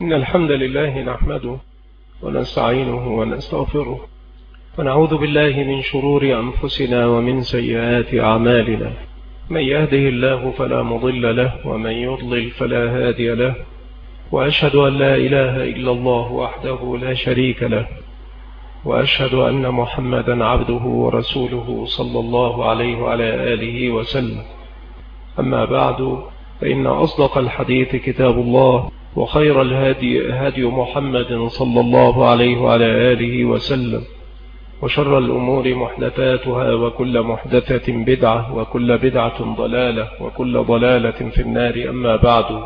إن الحمد لله نحمده ونستعينه ونستغفره ونعوذ بالله من شرور أنفسنا ومن سيئات أعمالنا. من يهده الله فلا مضل له ومن يضلل فلا هادي له، وأشهد أن لا إله إلا الله وحده لا شريك له، وأشهد أن محمدا عبده ورسوله صلى الله عليه وعلى آله وسلم. أما بعد، فإن أصدق الحديث كتاب الله، وخير الهادي هادي محمد صلى الله عليه وعلى آله وسلم، وشر الأمور محدثاتها، وكل محدثة بدعة، وكل بدعة ضلالة، وكل ضلالة في النار. أما بعد،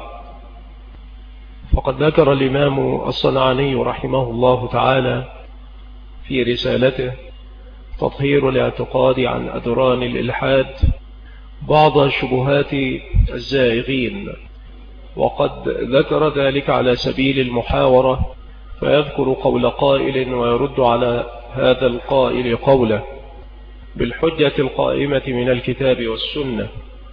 فقد ذكر الإمام الصنعاني رحمه الله تعالى في رسالته تطهير الاعتقاد عن أدران الإلحاد بعض شبهات الزائغين، وقد ذكر ذلك على سبيل المحاورة، فيذكر قول قائل ويرد على هذا القائل قوله بالحجة القائمة من الكتاب والسنة.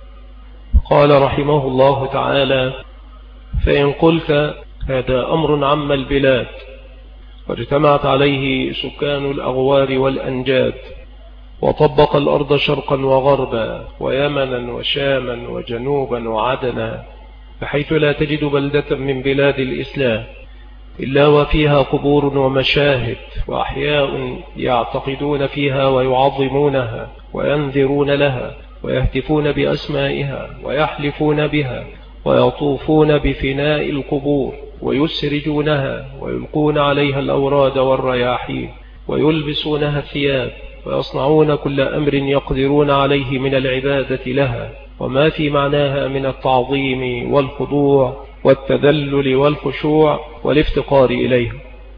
قال رحمه الله تعالى: فإن قلت هذا أمر عم البلاد واجتمعت عليه سكان الأغوار والأنجاد، وطبق الأرض شرقا وغربا ويمنا وشاما وجنوبا وعدنا، بحيث لا تجد بلدة من بلاد الإسلام إلا وفيها قبور ومشاهد وأحياء يعتقدون فيها ويعظمونها وينذرون لها ويهتفون بأسمائها ويحلفون بها، ويطوفون بفناء القبور ويسرجونها ويلقون عليها الأوراد والرياحين ويلبسونها الثياب، ويصنعون كل أمر يقدرون عليه من العبادة لها وما في معناها من التعظيم والخضوع والتذلل والخشوع والافتقار إليها.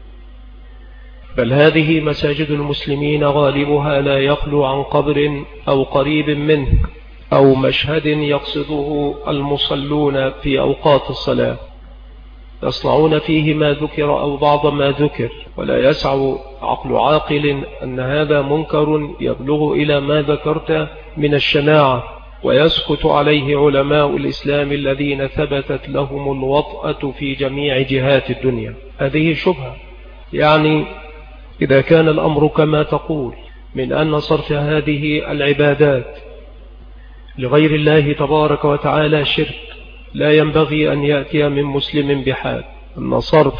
بل هذه مساجد المسلمين غالبها لا يخلو عن قبر أو قريب منه أو مشهد يقصده المصلون في أوقات الصلاة، يصنعون فيه ما ذكر أو بعض ما ذكر، ولا يسع عقل عاقل أن هذا منكر يبلغ إلى ما ذكرت من الشناعة، ويسكت عليه علماء الإسلام الذين ثبتت لهم الوطأة في جميع جهات الدنيا. هذه شبهة، يعني إذا كان الأمر كما تقول من أن صرف هذه العبادات لغير الله تبارك وتعالى شرك، لا ينبغي أن يأتي من مسلم بحال أن صرف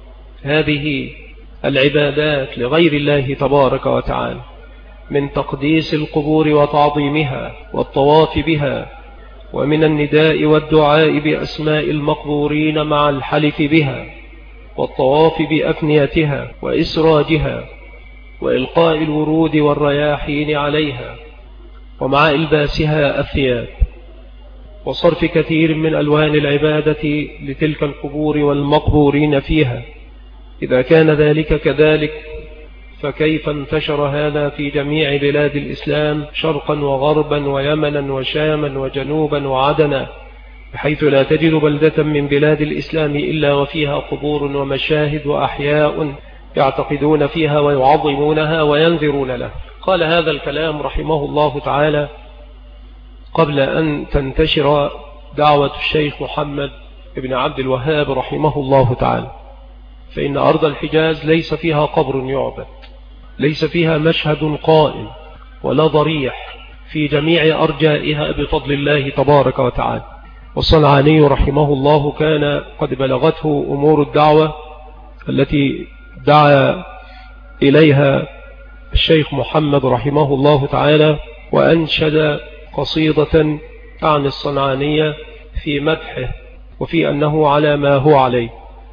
هذه العبادات لغير الله تبارك وتعالى من تقديس القبور وتعظيمها والطواف بها، ومن النداء والدعاء بأسماء المقبورين مع الحلف بها، والطواف بأفنيتها وإسراجها، وإلقاء الورود والرياحين عليها، ومع إلباسها الثياب، وصرف كثير من ألوان العبادة لتلك القبور والمقبورين فيها. إذا كان ذلك كذلك، فكيف انتشر هذا في جميع بلاد الإسلام شرقا وغربا ويمنا وشاما وجنوبا وعدنا، بحيث لا تجد بلدة من بلاد الإسلام إلا وفيها قبور ومشاهد وأحياء يعتقدون فيها ويعظمونها وينذرون لها؟ قال هذا الكلام رحمه الله تعالى قبل أن تنتشر دعوة الشيخ محمد بن عبد الوهاب رحمه الله تعالى، فإن أرض الحجاز ليس فيها قبر يعبد، ليس فيها مشهد قائم ولا ضريح في جميع أرجائها بفضل الله تبارك وتعالى. والصنعاني رحمه الله كان قد بلغته أمور الدعوة التي دعا إليها الشيخ محمد رحمه الله تعالى، وأنشد قصيدة عن الصنعانية في مدحه وفي أنه على ما هو عليه.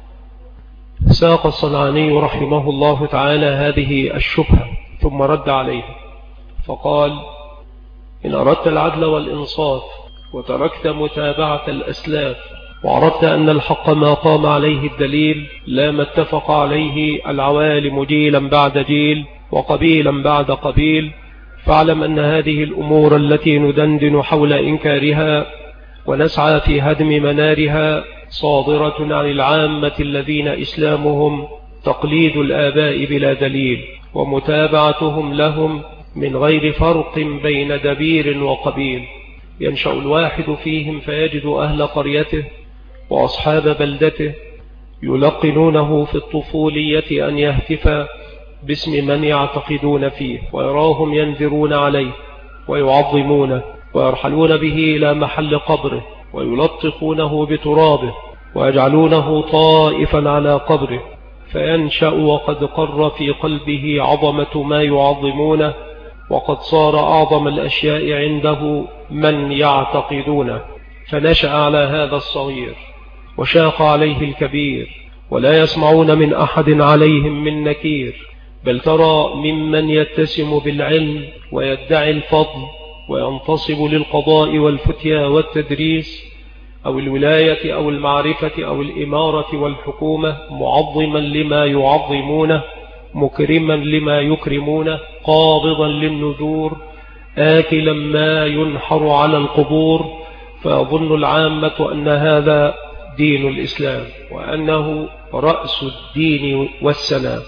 ساق الصنعاني رحمه الله تعالى هذه الشبهة ثم رد عليها فقال: إن أردت العدل والإنصاف وتركت متابعة الأسلاف، وعرفت أن الحق ما قام عليه الدليل لا ما اتفق عليه العوالم جيلا بعد جيل وقبيلا بعد قبيل، فاعلم أن هذه الأمور التي ندندن حول إنكارها ونسعى في هدم منارها صادرة عن العامة الذين إسلامهم تقليد الآباء بلا دليل، ومتابعتهم لهم من غير فرق بين دبير وقبيل. ينشأ الواحد فيهم فيجد أهل قريته وأصحاب بلدته يلقنونه في الطفولية أن يهتف باسم من يعتقدون فيه، ويراهم ينذرون عليه ويعظمونه، ويرحلون به إلى محل قبره ويلطخونه بترابه ويجعلونه طائفا على قبره، فينشأ وقد قر في قلبه عظمة ما يعظمونه، وقد صار أعظم الأشياء عنده من يعتقدونه، فنشأ على هذا الصغير وشاق عليه الكبير، ولا يسمعون من أحد عليهم من نكير، بل ترى ممن يتسم بالعلم ويدعي الفضل وينتصب للقضاء والفتيا والتدريس أو الولاية أو المعرفة أو الإمارة والحكومة معظما لما يعظمونه، مكرما لما يكرمونه، قابضا للنذور، آكلا ما ينحر على القبور، فيظن العامة أن هذا دين الإسلام وأنه رأس الدين والسلام.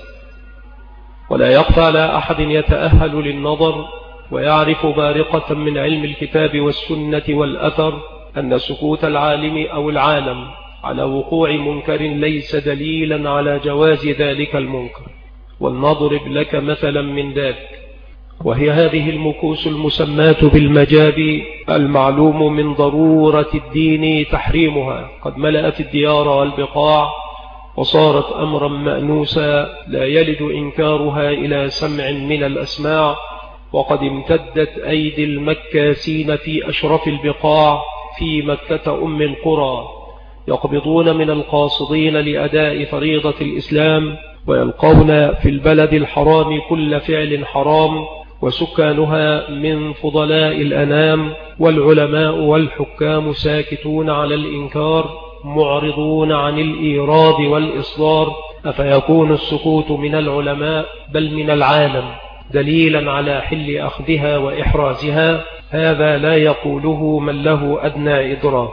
ولا يخفى على أحد يتأهل للنظر ويعرف بارقة من علم الكتاب والسنة والأثر أن سكوت العالم أو العالم على وقوع منكر ليس دليلا على جواز ذلك المنكر. ولنضرب لك مثلا من ذلك، وهي هذه المكوس المسماة بالمجاب، المعلوم من ضرورة الدين تحريمها، قد ملأت الديار والبقاع وصارت أمرا مأنوسا لا يلد إنكارها إلى سمع من الأسماع، وقد امتدت أيدي المكاسين في أشرف البقاع في مكة أم القرى، يقبضون من القاصدين لأداء فريضة الإسلام، ويلقون في البلد الحرام كل فعل حرام، وسكانها من فضلاء الأنام، والعلماء والحكام ساكتون على الإنكار معرضون عن الإيراد والإصدار، أفيكون السكوت من العلماء بل من العالم دليلا على حل أخذها وإحرازها؟ هذا لا يقوله من له أدنى إدراك.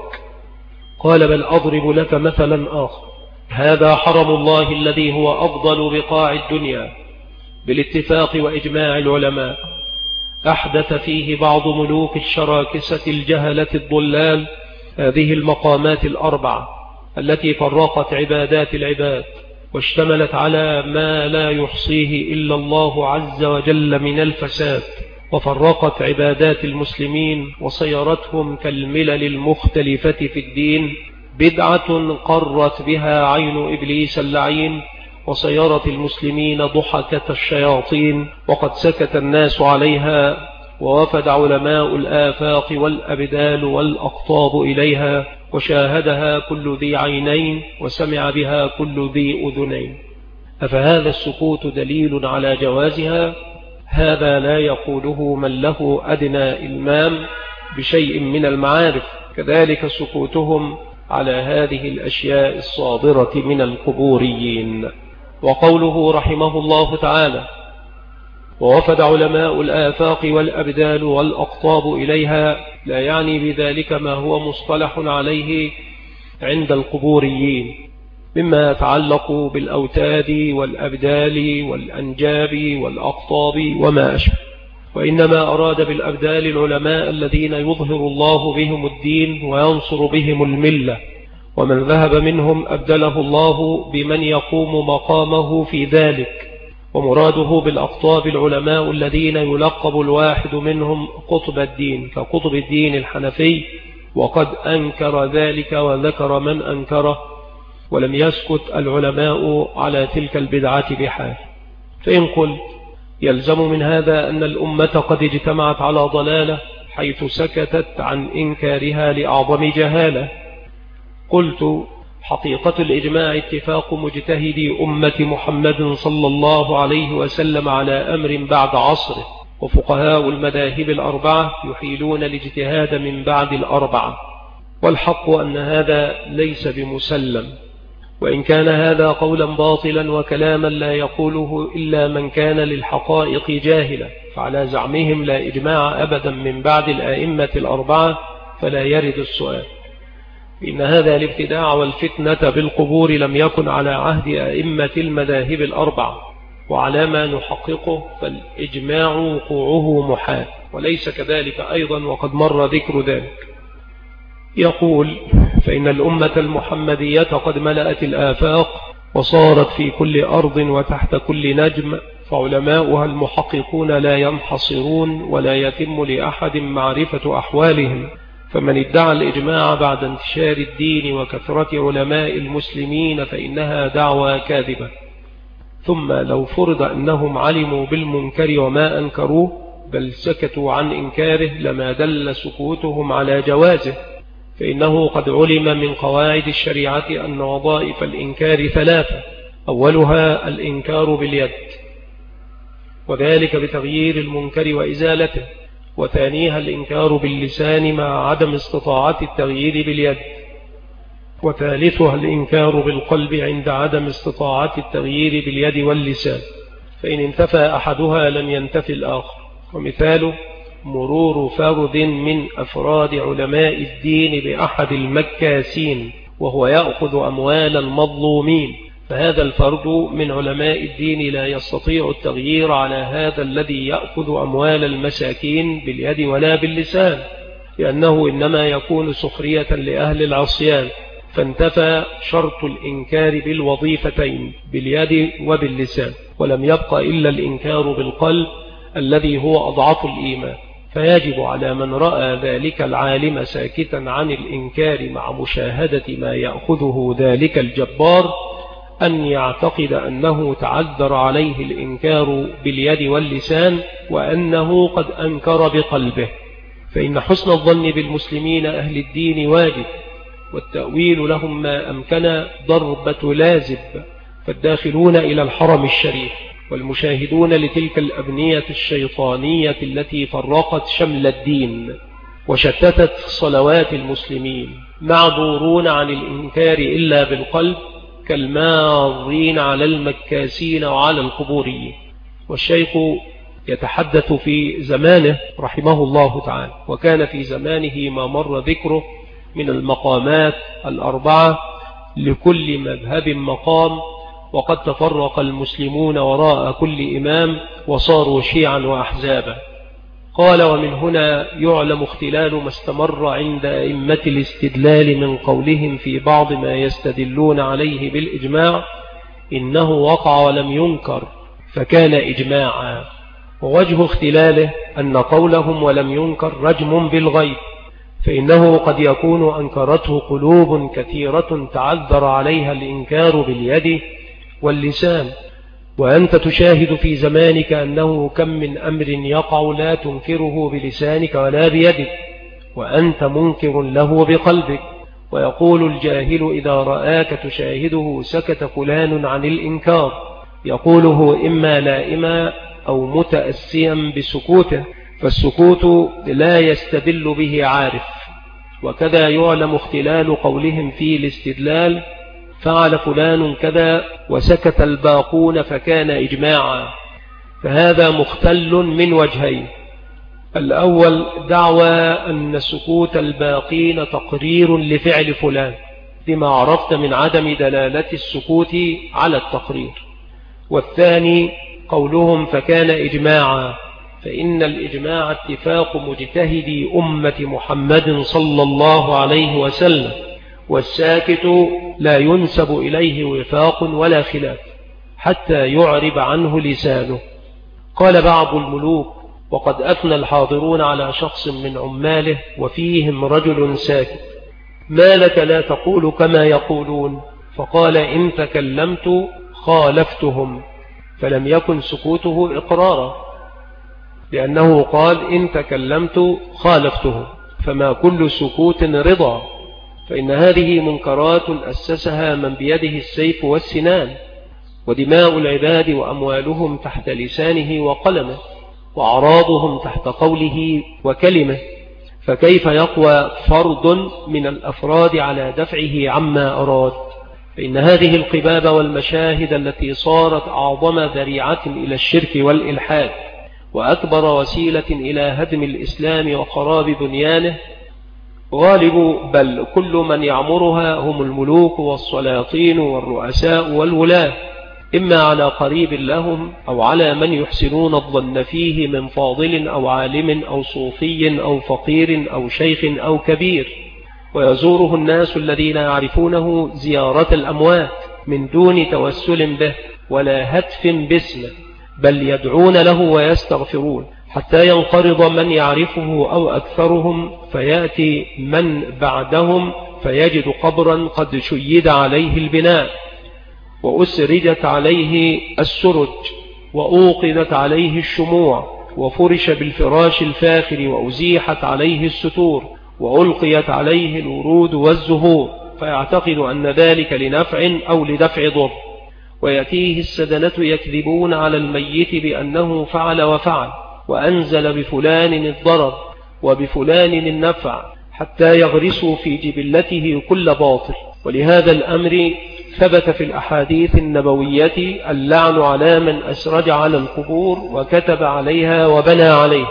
قال بل أضرب لك مثلا آخر، هذا حرم الله الذي هو أفضل بقاع الدنيا بالاتفاق وإجماع العلماء، أحدث فيه بعض ملوك الشراكسة الجهلة الضلال هذه المقامات الأربعة التي فرقت عبادات العباد واشتملت على ما لا يحصيه إلا الله عز وجل من الفساد، وفرقت عبادات المسلمين وصيرتهم كالملل المختلفة في الدين، بدعة قرت بها عين إبليس اللعين، وصيرت المسلمين ضحكة الشياطين، وقد سكت الناس عليها، ووفد علماء الآفاق والأبدال والأقطاب إليها، وشاهدها كل ذي عينين، وسمع بها كل ذي أذنين. أفهذا السكوت دليل على جوازها؟ هذا لا يقوله من له أدنى إلمام بشيء من المعارف، كذلك سكوتهم على هذه الأشياء الصادرة من القبوريين. وقوله رحمه الله تعالى ووفد علماء الآفاق والأبدال والأقطاب إليها، لا يعني بذلك ما هو مصطلح عليه عند القبوريين مما يتعلق بالأوتاد والأبدال والأنجاب والأقطاب وما أشبه، وإنما أراد بالأبدال العلماء الذين يظهر الله بهم الدين وينصر بهم الملة، ومن ذهب منهم أبدله الله بمن يقوم مقامه في ذلك. ومراده بالأقطاب العلماء الذين يلقب الواحد منهم قطب الدين كقطب الدين الحنفي، وقد أنكر ذلك وذكر من أنكره، ولم يسكت العلماء على تلك البدعة بحال. فإن قلت يلزم من هذا أن الأمة قد اجتمعت على ضلالة حيث سكتت عن إنكارها لأعظم جهالة، قلت حقيقة الإجماع اتفاق مجتهدي أمة محمد صلى الله عليه وسلم على أمر بعد عصره، وفقهاء المذاهب الأربعة يحيلون الاجتهاد من بعد الأربعة، والحق أن هذا ليس بمسلم، وإن كان هذا قولا باطلا وكلاما لا يقوله إلا من كان للحقائق جاهلا، فعلى زعمهم لا إجماع أبدا من بعد الآئمة الأربعة، فلا يرد السؤال. إن هذا الابتداع والفتنة بالقبور لم يكن على عهد أئمة المذاهب الأربعة، وعلى ما نحققه فالإجماع وقوعه محال، وليس كذلك أيضا وقد مر ذكر ذلك. يقول: فإن الأمة المحمدية قد ملأت الآفاق وصارت في كل أرض وتحت كل نجم، فعلماؤها المحققون لا ينحصرون ولا يتم لأحد معرفة أحوالهم، فمن ادعى الإجماع بعد انتشار الدين وكثرة علماء المسلمين فإنها دعوى كاذبة. ثم لو فرض أنهم علموا بالمنكر وما أنكروه بل سكتوا عن إنكاره لما دل سكوتهم على جوازه، فإنه قد علم من قواعد الشريعة أن وظائف الإنكار ثلاثة: أولها الإنكار باليد، وذلك بتغيير المنكر وإزالته، وثانيها الإنكار باللسان مع عدم استطاعة التغيير باليد، وثالثها الإنكار بالقلب عند عدم استطاعة التغيير باليد واللسان، فإن انتفى أحدها لم ينتفي الآخر. ومثاله مرور فرد من أفراد علماء الدين بأحد المكاسين وهو يأخذ أموال المظلومين، فهذا الفرد من علماء الدين لا يستطيع التغيير على هذا الذي يأخذ أموال المساكين باليد ولا باللسان، لأنه إنما يكون سخرية لأهل العصيان، فانتفى شرط الإنكار بالوظيفتين باليد وباللسان، ولم يبق إلا الإنكار بالقلب الذي هو أضعف الإيمان. فيجب على من رأى ذلك العالم ساكتا عن الإنكار مع مشاهدة ما يأخذه ذلك الجبار أن يعتقد أنه تعذر عليه الإنكار باليد واللسان وأنه قد أنكر بقلبه، فإن حسن الظن بالمسلمين أهل الدين واجب، والتأويل لهم ما أمكن ضربة لازب، فالداخلون إلى الحرم الشريف والمشاهدون لتلك الأبنية الشيطانية التي فرقت شمل الدين وشتتت صلوات المسلمين معذورون عن الإنكار إلا بالقلب كالمارين على المكاسين وعلى القبوريين. والشيخ يتحدث في زمانه رحمه الله تعالى، وكان في زمانه ما مر ذكره من المقامات الأربعة لكل مذهب مقام، وقد تفرق المسلمون وراء كل إمام وصاروا شيعا وأحزابا. قال: ومن هنا يعلم اختلال ما استمر عند أئمة الاستدلال من قولهم في بعض ما يستدلون عليه بالإجماع إنه وقع ولم ينكر فكان إجماعا، ووجه اختلاله أن قولهم ولم ينكر رجم بالغيب، فإنه قد يكون أنكرته قلوب كثيرة تعذر عليها الإنكار باليد واللسان، وأنت تشاهد في زمانك أنه كم من أمر يقع لا تنكره بلسانك ولا بيدك وأنت منكر له بقلبك. ويقول الجاهل إذا رآك تشاهده سكت فلان عن الإنكار، يقوله إما لائما أو متأسيا بسكوته، فالسكوت لا يستدل به عارف. وكذا يعلم اختلال قولهم في الاستدلال فعل فلان كذا وسكت الباقون فكان إجماعا، فهذا مختل من وجهين: الأول دعوى أن سكوت الباقين تقرير لفعل فلان لما عرفت من عدم دلالة السكوت على التقرير، والثاني قولهم فكان إجماعا، فإن الإجماع اتفاق مجتهدي أمة محمد صلى الله عليه وسلم، والساكت لا ينسب إليه وفاق ولا خلاف حتى يعرب عنه لسانه. قال بعض الملوك وقد أثنى الحاضرون على شخص من عماله وفيهم رجل ساكت: ما لك لا تقول كما يقولون؟ فقال: إن تكلمت خالفتهم، فلم يكن سكوته إقرارا، لأنه قال: إن تكلمت خالفتهم، فما كل سكوت رضا، فإن هذه منكرات أسسها من بيده السيف والسنان، ودماء العباد وأموالهم تحت لسانه وقلمه، وأعراضهم تحت قوله وكلمه، فكيف يقوى فرد من الأفراد على دفعه عما أراد؟ فإن هذه القباب والمشاهد التي صارت أعظم ذريعة إلى الشرك والإلحاد وأكبر وسيلة إلى هدم الإسلام وخراب بنيانه، غالب بل كل من يعمرها هم الملوك والسلاطين والرؤساء والولاة، إما على قريب لهم أو على من يحسنون الظن فيه من فاضل أو عالم أو صوفي أو فقير أو شيخ أو كبير، ويزوره الناس الذين يعرفونه زيارة الأموات من دون توسل به ولا هتف باسمه، بل يدعون له ويستغفرون حتى ينقرض من يعرفه أو أكثرهم، فيأتي من بعدهم فيجد قبرا قد شيد عليه البناء وأسرجت عليه السرج وأوقدت عليه الشموع وفرش بالفراش الفاخر وأزيحت عليه الستور وألقيت عليه الورود والزهور، فيعتقد أن ذلك لنفع أو لدفع ضر. ويأتيه السدنة يكذبون على الميت بأنه فعل وفعل وأنزل بفلان الضرر وبفلان النفع، حتى يغرسوا في جبلته كل باطل. ولهذا الأمر ثبت في الأحاديث النبوية اللعن على من أسرج على القبور وكتب عليها وبنى عليه.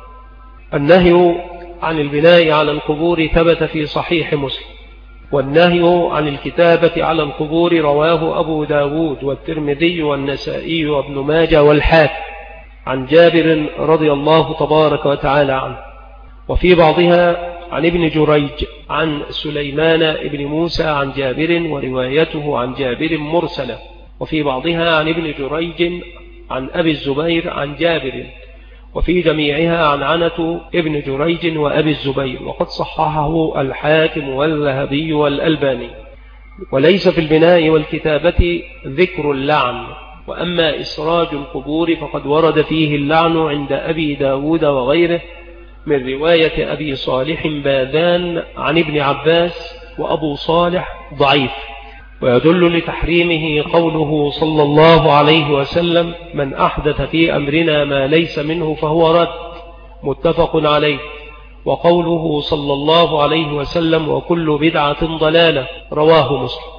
النهي عن البناء على القبور ثبت في صحيح مسلم، والنهي عن الكتابة على القبور رواه أبو داود والترمذي والنسائي وابن ماجه والحاكم عن جابر رضي الله تبارك وتعالى عنه. وفي بعضها عن ابن جريج عن سليمان ابن موسى عن جابر وروايته عن جابر مرسلة، وفي بعضها عن ابن جريج عن أبي الزبير عن جابر، وفي جميعها عن عنة ابن جريج وأبي الزبير، وقد صححه الحاكم والذهبي والألباني. وليس في البناء والكتابة ذكر اللعن، وأما إسراج القبور فقد ورد فيه اللعن عند أبي داود وغيره من رواية أبي صالح باذان عن ابن عباس، وأبو صالح ضعيف. ويدل لتحريمه قوله صلى الله عليه وسلم: من أحدث في أمرنا ما ليس منه فهو رد، متفق عليه. وقوله صلى الله عليه وسلم: وكل بدعة ضلالة، رواه مسلم.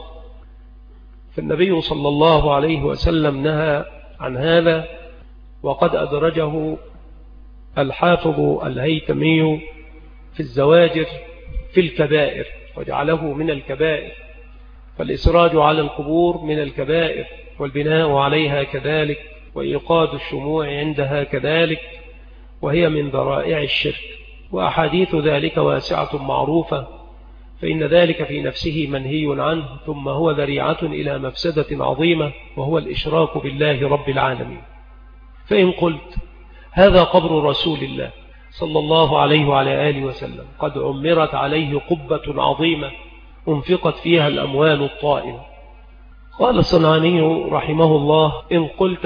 فالنبي صلى الله عليه وسلم نهى عن هذا، وقد أدرجه الحافظ الهيثمي في الزواجر في الكبائر وجعله من الكبائر، فالإسراج على القبور من الكبائر، والبناء عليها كذلك، وإيقاد الشموع عندها كذلك، وهي من ذرائع الشرك. وأحاديث ذلك واسعة معروفة، فإن ذلك في نفسه منهي عنه، ثم هو ذريعة إلى مفسدة عظيمة، وهو الإشراك بالله رب العالمين. فإن قلت هذا قبر رسول الله صلى الله عليه وعلى آله وسلم قد عمرت عليه قبة عظيمة انفقت فيها الأموال الطائلة، قال الصنعاني رحمه الله: إن قلت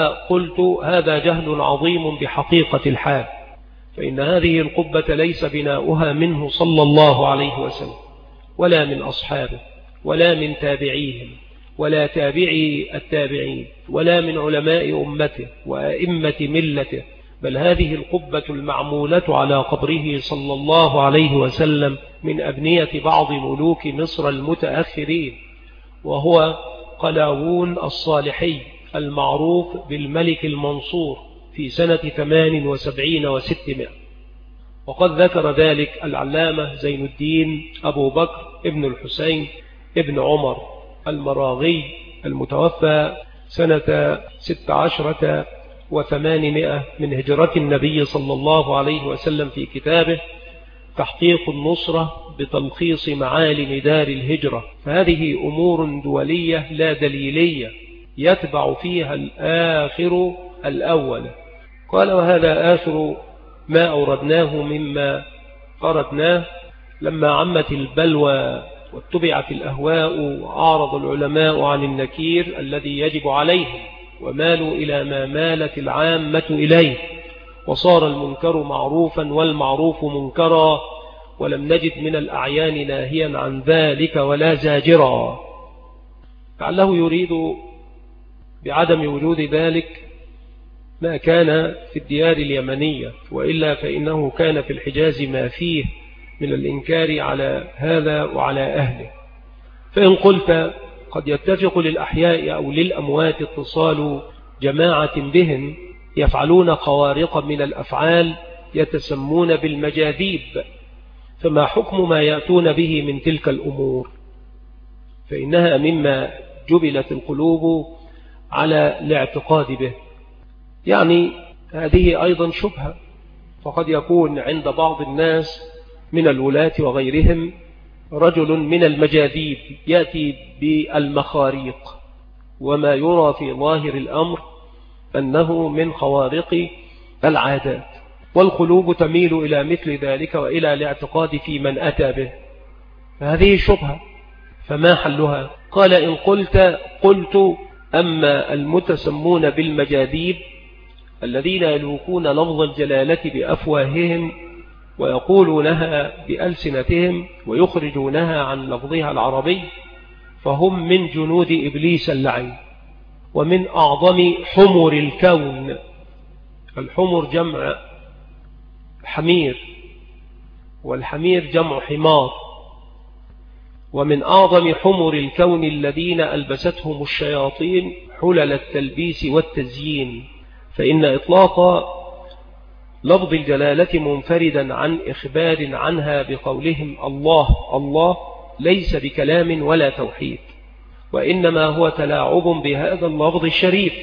هذا جهل عظيم بحقيقة الحال، فإن هذه القبة ليس بناؤها منه صلى الله عليه وسلم ولا من أصحابه ولا من تابعيهم ولا تابعي التابعين ولا من علماء أمته وأئمة ملته، بل هذه القبة المعمولة على قبره صلى الله عليه وسلم من أبنية بعض ملوك مصر المتأخرين، وهو قلاوون الصالحي المعروف بالملك المنصور في سنة 78 و600. وقد ذكر ذلك العلامة زين الدين أبو بكر ابن الحسين ابن عمر المراغي المتوفى سنة 16 و800 من هجرة النبي صلى الله عليه وسلم في كتابه تحقيق النصرة بتلخيص معالم دار الهجرة. فهذه أمور دولية لا دليلية يتبع فيها الآخر الأول. قال: وهذا آخر ما أوردناه مما قردناه. لما عمت البلوى واتبعت الأهواء وأعرض العلماء عن النكير الذي يجب عليهم ومالوا إلى ما مالت العامة إليه، وصار المنكر معروفا والمعروف منكرا، ولم نجد من الأعيان ناهيا عن ذلك ولا زاجرا. لعله يريد بعدم وجود ذلك ما كان في الديار اليمنية، وإلا فإنه كان في الحجاز ما فيه من الإنكار على هذا وعلى أهله. فإن قلت قد يتفق للأحياء أو للأموات اتصال جماعة بهم يفعلون خوارق من الأفعال يتسمون بالمجاذيب، فما حكم ما يأتون به من تلك الأمور؟ فإنها مما جبلت القلوب على الاعتقاد به. يعني هذه أيضا شبهة، فقد يكون عند بعض الناس من الولاة وغيرهم رجل من المجاذيب يأتي بالمخاريق، وما يرى في ظاهر الأمر أنه من خوارق العادات، والقلوب تميل إلى مثل ذلك وإلى الاعتقاد في من أتى به، فهذه شبهة، فما حلها؟ قال إن قلت أما المتسمون بالمجاذيب الذين يلوكون لفظ الجلالة بأفواههم ويقولونها بألسنتهم ويخرجونها عن لفظها العربي، فهم من جنود إبليس اللعين، ومن أعظم حمر الكون. الحمر جمع حمير، والحمير جمع حمار. ومن أعظم حمر الكون الذين ألبستهم الشياطين حلل التلبيس والتزيين، فإن إطلاق لفظ الجلالة منفردا عن إخبار عنها بقولهم الله الله ليس بكلام ولا توحيد، وإنما هو تلاعب بهذا اللفظ الشريف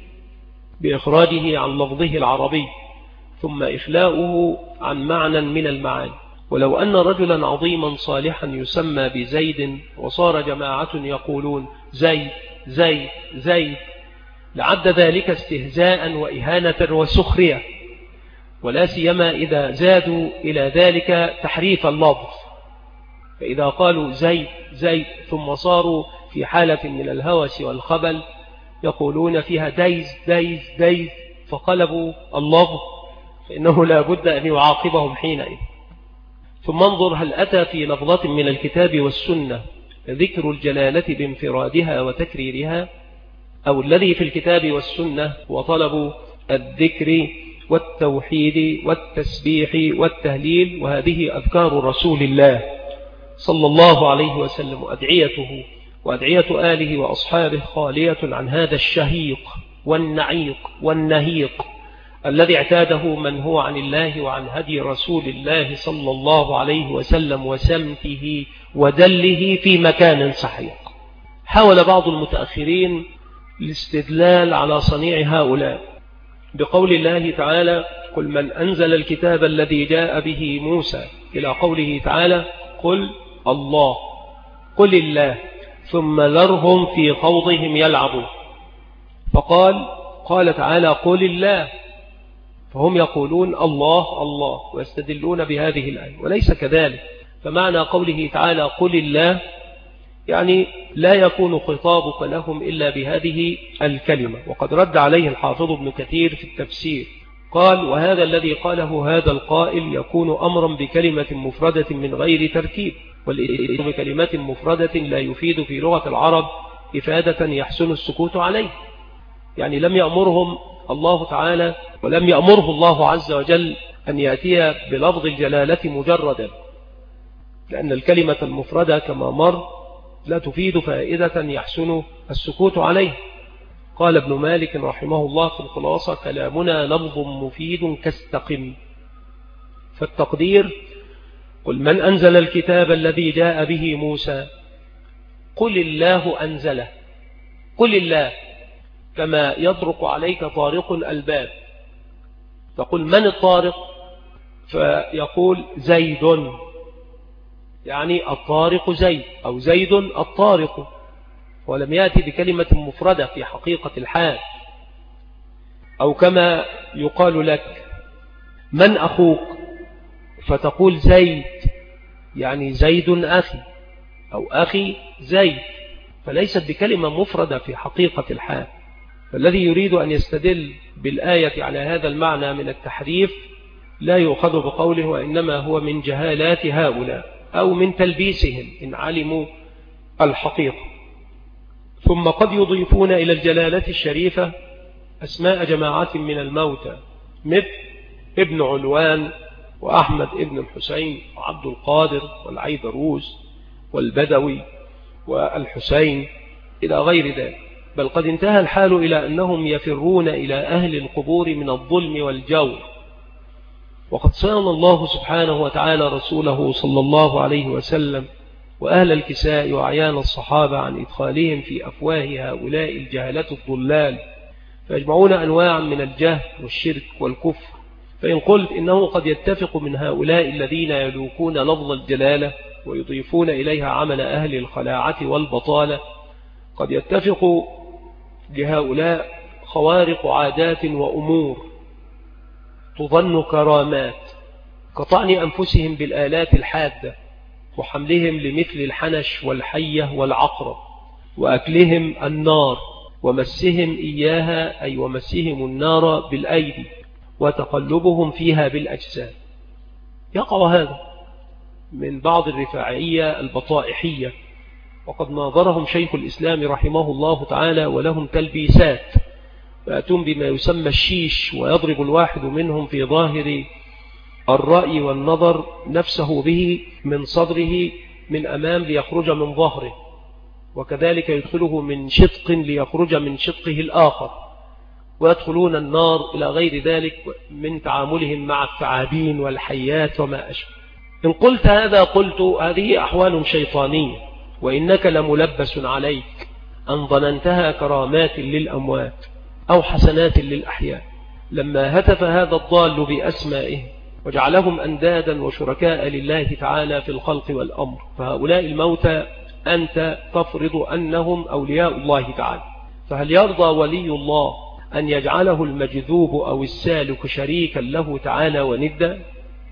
بإخراجه عن لفظه العربي ثم إخلاؤه عن معنى من المعاني. ولو أن رجلا عظيما صالحا يسمى بزيد وصار جماعة يقولون زيد زيد زيد لعد ذلك استهزاء وإهانة وسخرية، ولا سيما إذا زادوا إلى ذلك تحريف اللفظ، فإذا قالوا زيد زيد ثم صاروا في حالة من الهوس والخبل يقولون فيها ديز ديز ديز فقلبوا اللفظ، فإنه لا بد أن يعاقبهم حينئذ. ثم انظر هل أتى في لفظة من الكتاب والسنة ذكر الجلالة بانفرادها وتكريرها، أو الذي في الكتاب والسنة وطلب الذكر والتوحيد والتسبيح والتهليل، وهذه أذكار رسول الله صلى الله عليه وسلم وأدعيته وأدعية آله وأصحابه خالية عن هذا الشهيق والنعيق والنهيق الذي اعتاده من هو عن الله وعن هدي رسول الله صلى الله عليه وسلم وسمته ودله في مكان سحيق. حاول بعض المتأخرين الاستدلال على صنيع هؤلاء بقول الله تعالى قل من أنزل الكتاب الذي جاء به موسى إلى قوله تعالى قل الله قل الله ثم ذرهم في خوضهم يلعبون، قال تعالى قل الله، فهم يقولون الله الله ويستدلون بهذه الآية، وليس كذلك. فمعنى قوله تعالى قل الله يعني لا يكون خطابك لهم إلا بهذه الكلمة. وقد رد عليه الحافظ ابن كثير في التفسير قال وهذا الذي قاله هذا القائل يكون أمرا بكلمة مفردة من غير ترتيب، والإثم بكلمة مفردة لا يفيد في لغة العرب إفادة يحسن السكوت عليه، يعني لم يأمرهم الله تعالى ولم يأمره الله عز وجل أن يأتي بلفظ الجلالة مجردا، لأن الكلمة المفردة كما مر لا تفيد فائدة يحسن السكوت عليه. قال ابن مالك رحمه الله في الخلاصة كلامنا لفظ مفيد كاستقم. فالتقدير قل من أنزل الكتاب الذي جاء به موسى قل الله أنزله، قل الله، كما يطرق عليك طارق الباب تقول من الطارق فيقول زيد، يعني الطارق زيد أو زيد الطارق، ولم يأتي بكلمة مفردة في حقيقة الحال. أو كما يقال لك من أخوك فتقول زيد، يعني زيد أخي أو أخي زيد، فليست بكلمة مفردة في حقيقة الحال. فالذي يريد أن يستدل بالآية على هذا المعنى من التحريف لا يؤخذ بقوله، وإنما هو من جهالات هؤلاء أو من تلبيسهم إن علموا الحقيقة. ثم قد يضيفون إلى الجلالة الشريفة أسماء جماعة من الموتى مثل ابن علوان وأحمد ابن الحسين وعبد القادر والعيدروس والبدوي والحسين إلى غير ذلك. بل قد انتهى الحال إلى أنهم يفرون إلى أهل القبور من الظلم والجور. وقد صان الله سبحانه وتعالى رسوله صلى الله عليه وسلم وأهل الكساء وأعيان الصحابة عن إدخالهم في أفواه هؤلاء الجهلة الضلال، فيجمعون أنواعا من الجهل والشرك والكفر. فإن قلت إنه قد يتفق من هؤلاء الذين يلوكون لفظ الجلالة ويضيفون إليها عمل أهل الخلاعة والبطالة، قد يتفق لهؤلاء خوارق عادات وأمور تظن كرامات، كطعن أنفسهم بالآلات الحادة، وحملهم لمثل الحنش والحية والعقرب، وأكلهم النار، ومسهم إياها أي ومسهم النار بالأيدي، وتقلبهم فيها بالأجساد. يقع هذا من بعض الرفاعية البطائحية، وقد ناظرهم شيخ الإسلام رحمه الله تعالى ولهم تلبيسات، فأتون بما يسمى الشيش، ويضرب الواحد منهم في ظاهر الرأي والنظر نفسه به من صدره من أمام ليخرج من ظهره، وكذلك يدخله من شدق ليخرج من شدقه الآخر، ويدخلون النار إلى غير ذلك من تعاملهم مع الثعابين والحيات وما أشبه. إن قلت هذا قلت هذه أحوال شيطانية، وإنك لملبس عليك أن ظننتها كرامات للأموات أو حسنات للأحياء، لما هتف هذا الضال بأسمائه وجعلهم أندادا وشركاء لله تعالى في الخلق والأمر. فهؤلاء الموتى أنت تفرض أنهم أولياء الله تعالى، فهل يرضى ولي الله أن يجعله المجذوب أو السالك شريكا له تعالى وندا؟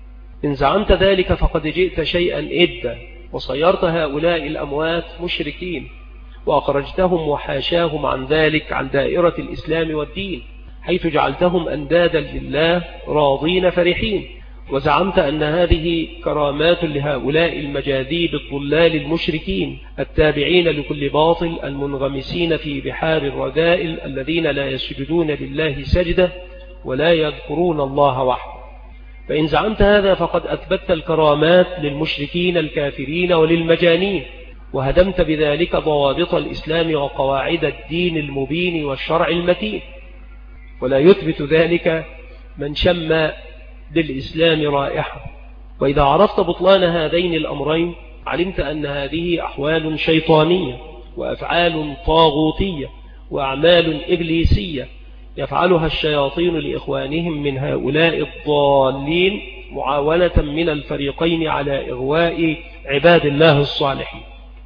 إن زعمت ذلك فقد جئت شيئا إدا، وصيرت هؤلاء الأموات مشركين، وأخرجتهم وحاشاهم عن ذلك عن دائرة الإسلام والدين، حيث جعلتهم أندادا لله راضين فرحين، وزعمت أن هذه كرامات لهؤلاء المجاذيب الضلال المشركين التابعين لكل باطل المنغمسين في بحار الرذائل الذين لا يسجدون لله سجدة ولا يذكرون الله وحده. فإن زعمت هذا فقد أثبتت الكرامات للمشركين الكافرين وللمجانين، وهدمت بذلك ضوابط الإسلام وقواعد الدين المبين والشرع المتين، ولا يثبت ذلك من شم للإسلام رائحة. وإذا عرفت بطلان هذين الأمرين علمت أن هذه أحوال شيطانية وأفعال طاغوتية وأعمال إبليسية يفعلها الشياطين لإخوانهم من هؤلاء الضالين معاونة من الفريقين على إغواء عباد الله الصالحين.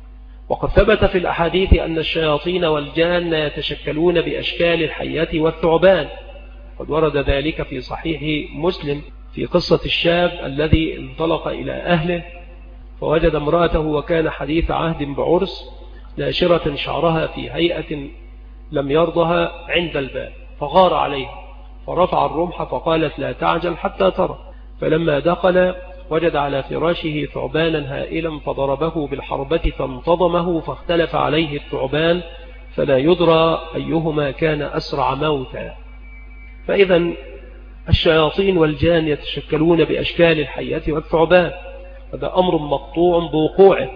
وقد ثبت في الأحاديث أن الشياطين والجان يتشكلون بأشكال الحية والثعبان، قد ورد ذلك في صحيح مسلم في قصة الشاب الذي انطلق إلى أهله فوجد امرأته وكان حديث عهد بعرس ناشرة شعرها في هيئة لم يرضها عند الباب، فغار عليها فرفع الرمح فقالت لا تعجل حتى ترى. فلما دخل وجد على فراشه ثعبانا هائلا فضربه بالحربة فانتضمه، فاختلف عليه الثعبان فلا يدرى أيهما كان أسرع موتا. فإذا الشياطين والجان يتشكلون بأشكال الحية والثعبان، هذا أمر مقطوع بوقوعه،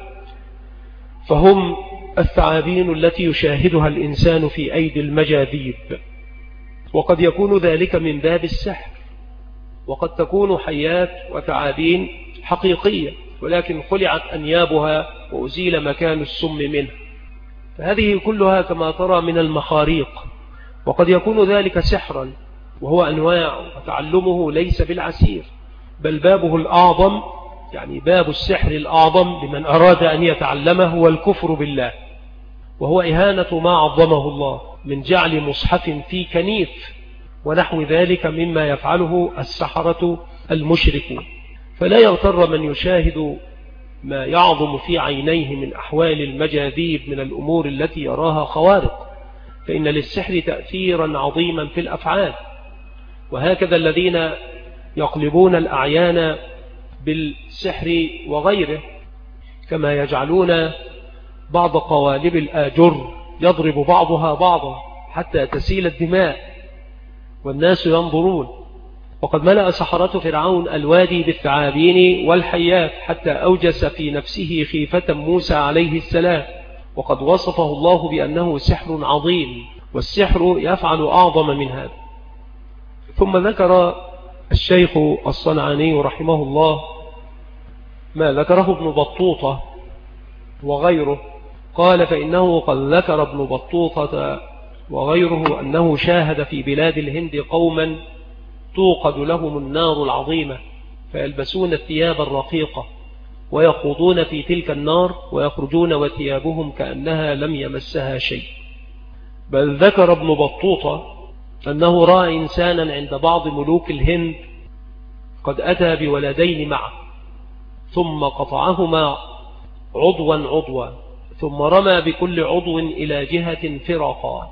فهم الثعابين التي يشاهدها الإنسان في أيدي المجاذيب، وقد يكون ذلك من باب السحر، وقد تكون حيات وثعابين حقيقية ولكن خلعت أنيابها وأزيل مكان السم منها، فهذه كلها كما ترى من المخاريق. وقد يكون ذلك سحرا وهو أنواع، وتعلمه ليس بالعسير، بل بابه الأعظم، يعني باب السحر الأعظم لمن أراد أن يتعلمه هو الكفر بالله، وهو إهانة ما عظمه الله من جعل مصحف في كنيف ونحو ذلك مما يفعله السحرة المشركون. فلا يغتر من يشاهد ما يعظم في عينيه من أحوال المجاذيب من الأمور التي يراها خوارق، فإن للسحر تأثيرا عظيما في الأفعال. وهكذا الذين يقلبون الأعيان بالسحر وغيره، كما يجعلون بعض قوالب الآجر يضرب بعضها بعضا حتى تسيل الدماء والناس ينظرون. وقد ملأ سحرة فرعون الوادي بالثعابين والحيات حتى أوجس في نفسه خيفة موسى عليه السلام، وقد وصفه الله بأنه سحر عظيم، والسحر يفعل أعظم من هذا. ثم ذكر الشيخ الصنعاني رحمه الله ما ذكره ابن بطوطة وغيره، قال فإنه قد ذكر ابن بطوطة وغيره أنه شاهد في بلاد الهند قوما توقد لهم النار العظيمة فيلبسون الثياب الرقيقة ويخوضون في تلك النار ويخرجون وثيابهم كأنها لم يمسها شيء. بل ذكر ابن بطوطة أنه رأى إنسانا عند بعض ملوك الهند قد أتى بولدين معه، ثم قطعهما عضوا ثم رمى بكل عضو إلى جهة فرقا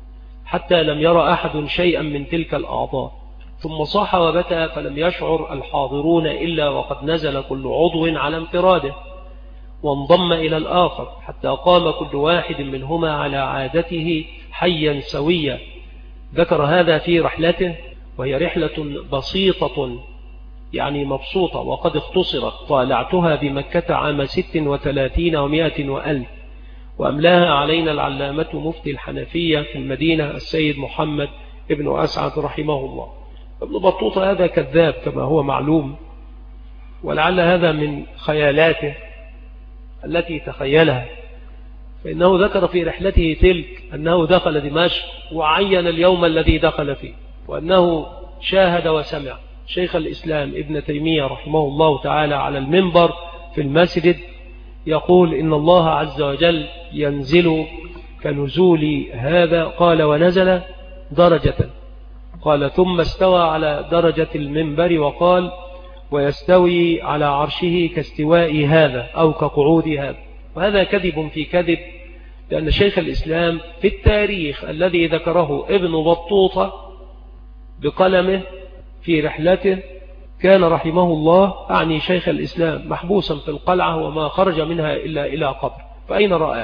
حتى لم يرى أحد شيئا من تلك الأعضاء، ثم صاح وبكى فلم يشعر الحاضرون إلا وقد نزل كل عضو على انفراده وانضم إلى الآخر حتى قام كل واحد منهما على عادته حيا سويا. ذكر هذا في رحلته، وهي رحلة بسيطة يعني مبسوطة وقد اختصرت. طالعتها بمكة عام 36 و100 وألف، وأملاها علينا العلامة مفتي الحنفية في المدينة السيد محمد ابن أسعد رحمه الله. ابن بطوطة هذا كذاب كما هو معلوم، ولعل هذا من خيالاته التي تخيلها، فإنه ذكر في رحلته تلك أنه دخل دمشق وعين اليوم الذي دخل فيه، وأنه شاهد وسمع شيخ الإسلام ابن تيمية رحمه الله تعالى على المنبر في المسجد يقول إن الله عز وجل ينزل كنزول هذا، قال ونزل درجة، قال ثم استوى على درجة المنبر وقال ويستوي على عرشه كاستواء هذا أو كقعود هذا. وهذا كذب في كذب، لأن شيخ الإسلام في التاريخ الذي ذكره ابن بطوطة بقلمه في رحلته كان رحمه الله أعني شيخ الإسلام محبوسا في القلعة وما خرج منها إلا إلى قبر، فأين رآه؟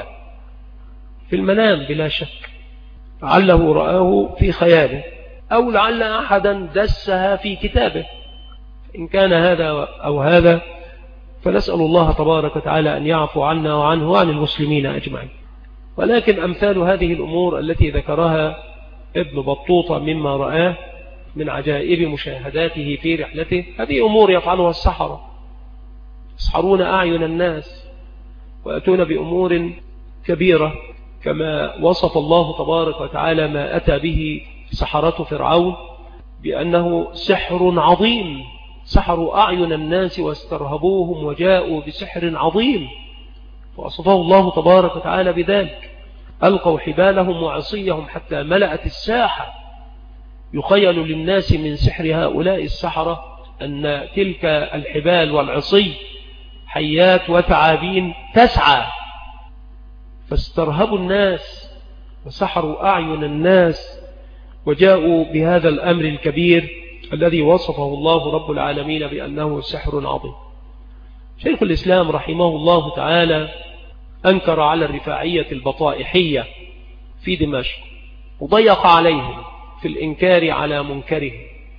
في المنام بلا شك، لعله رآه في خياله، أو لعل أحدا دسها في كتابه. إن كان هذا أو هذا فنسأل الله تبارك وتعالى أن يعفو عنا وعنه وعن المسلمين أجمعين. ولكن أمثال هذه الأمور التي ذكرها ابن بطوطة مما رآه من عجائب مشاهداته في رحلته، هذه أمور يفعلها السحرة، يسحرون أعين الناس ويأتون بأمور كبيرة كما وصف الله تبارك وتعالى ما أتى به سحرة فرعون بأنه سحر عظيم، سحروا أعين الناس واسترهبوهم وجاءوا بسحر عظيم، وصفه الله تبارك وتعالى بذلك. ألقوا حبالهم وعصيهم حتى ملأت الساحة، يخيل للناس من سحر هؤلاء السحرة أن تلك الحبال والعصي حيات وثعابين تسعى، فاسترهبوا الناس وسحروا أعين الناس وجاءوا بهذا الأمر الكبير الذي وصفه الله رب العالمين بأنه سحر عظيم. شيخ الإسلام رحمه الله تعالى أنكر على الرفاعية البطائحية في دمشق وضيق عليهم في الإنكار على منكره،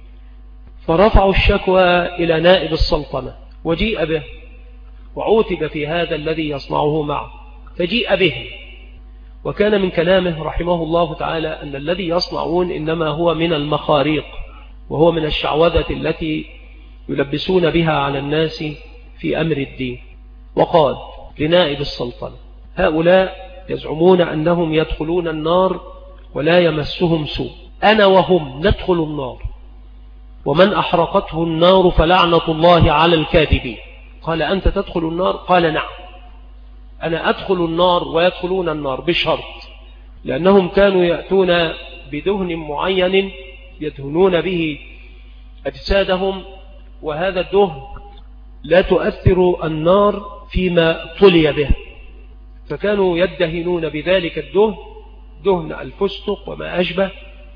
فرفعوا الشكوى إلى نائب السلطنة وجيء به وعوتب في هذا الذي يصنعه معه، فجيء به. وكان من كلامه رحمه الله تعالى أن الذي يصنعون إنما هو من المخاريق، وهو من الشعوذة التي يلبسون بها على الناس في أمر الدين. وقال لنائب السلطنة هؤلاء يزعمون أنهم يدخلون النار ولا يمسهم سوء، أنا وهم ندخل النار، ومن أحرقته النار فلعنة الله على الكاذبين. قال أنت تدخل النار؟ قال نعم، أنا أدخل النار ويدخلون النار بشرط، لأنهم كانوا يأتون بدهن معين يدهنون به أجسادهم، وهذا الدهن لا تؤثر النار فيما طلي به، فكانوا يدهنون بذلك الدهن دهن الفستق وما أشبه،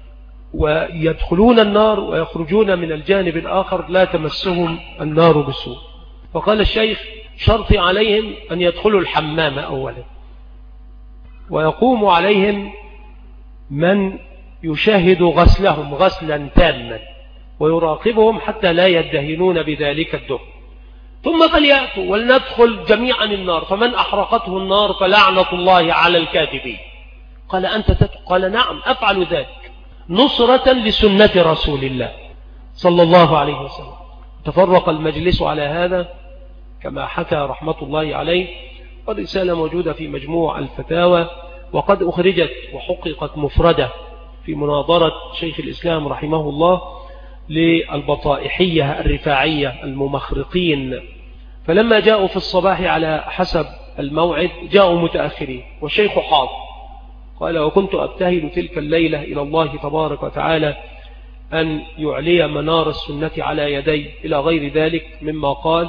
ويدخلون النار ويخرجون من الجانب الآخر لا تمسهم النار بسوء. فقال الشيخ شرطي عليهم أن يدخلوا الحمام أولا، ويقوم عليهم من يشاهد غسلهم غسلا تاما ويراقبهم حتى لا يدهنون بذلك الدهن، ثم فليأتوا ولندخل جميعا النار، فمن أحرقته النار فلعنة الله على الكاذبين. قال أنت قال نعم أفعل ذلك نصرة لسنة رسول الله صلى الله عليه وسلم. تفرق المجلس على هذا كما حكى رحمة الله عليه، والرسالة موجودة في مجموع الفتاوى، وقد أخرجت وحققت مفردة في مناظرة شيخ الإسلام رحمه الله للبطائحية الرفاعية الممخرقين فلما جاءوا في الصباح على حسب الموعد جاءوا متأخرين والشيخ حاضر. قال: وكنت أبتهل تلك الليلة إلى الله تبارك وتعالى أن يعلي منار السنة على يدي إلى غير ذلك مما قال.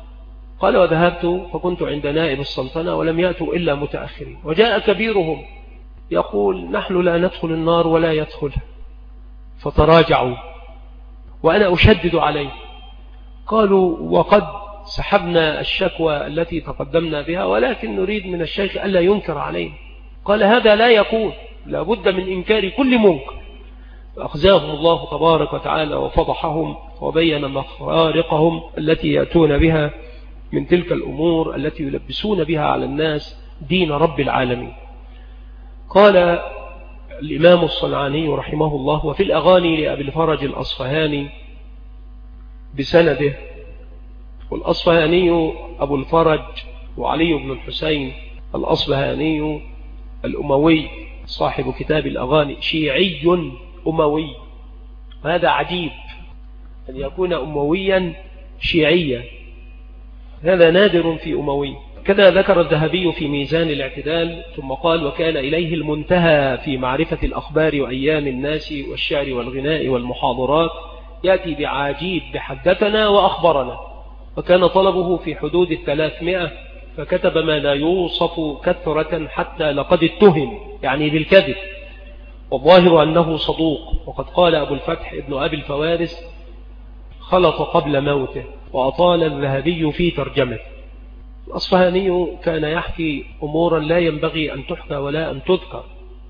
وذهبت فكنت عند نائب السلطنة ولم يأتوا إلا متأخرين، وجاء كبيرهم يقول: نحن لا ندخل النار ولا يدخل. فتراجعوا وأنا أشدد عليه. قالوا: وقد سحبنا الشكوى التي تقدمنا بها، ولكن نريد من الشيخ ألا ينكر علينا. قال: هذا لا يكون، لا بد من إنكار كل منكر. فأخزاهم الله تبارك وتعالى وفضحهم وبين مفارقهم التي يأتون بها من تلك الأمور التي يلبسون بها على الناس دين رب العالمين. قال الإمام الصنعاني رحمه الله: وفي الأغاني لأبي الفرج الأصفهاني بسنده. والأصفهاني أبو الفرج وعلي بن الحسين الأصفهاني الأموي صاحب كتاب الأغاني شيعي أموي. هذا عجيب أن يكون أمويا شيعيا، هذا نادر في أموي. كذا ذكر الذهبي في ميزان الاعتدال. ثم قال: وكان إليه المنتهى في معرفة الأخبار وأيام الناس والشعر والغناء والمحاضرات، يأتي بعجيب بحدثنا وأخبرنا. وكان طلبه في حدود 300، فكتب ما لا يوصف كثرة حتى لقد اتهم يعني بالكذب، والظاهر أنه صدوق. وقد قال أبو الفتح ابن أبي الفوارس: خلط قبل موته، وأطال الذهبي في ترجمته. الأصفهاني كان يحكي أمورا لا ينبغي أن تحكى ولا أن تذكر،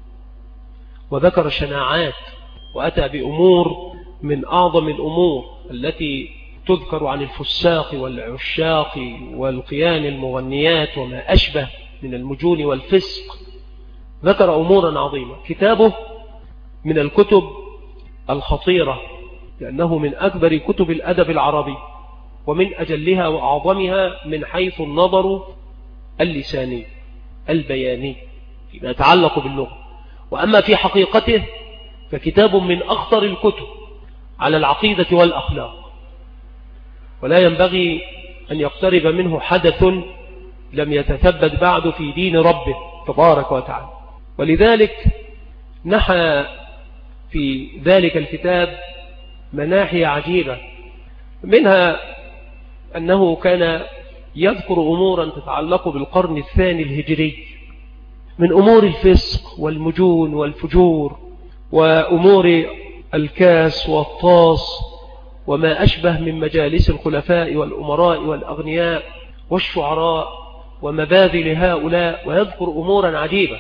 وذكر شناعات، وأتى بأمور من أعظم الأمور التي تذكر عن الفساق والعشاق والقيان المغنيات وما أشبه من المجون والفسق. ذكر أمورا عظيمة. كتابه من الكتب الخطيرة، لأنه من أكبر كتب الأدب العربي، ومن أجلها وأعظمها من حيث النظر اللساني البياني فيما يتعلق باللغة. وأما في حقيقته فكتاب من أخطر الكتب على العقيدة والأخلاق، ولا ينبغي أن يقترب منه حدث لم يتثبت بعد في دين ربه تبارك وتعالى. ولذلك نحى في ذلك الكتاب مناحي عجيبة، منها أنه كان يذكر أمورا تتعلق بالقرن الثاني الهجري من أمور الفسق والمجون والفجور وأمور الكاس والطاس وما أشبه من مجالس الخلفاء والأمراء والأغنياء والشعراء ومباذل هؤلاء، ويذكر أمورا عجيبة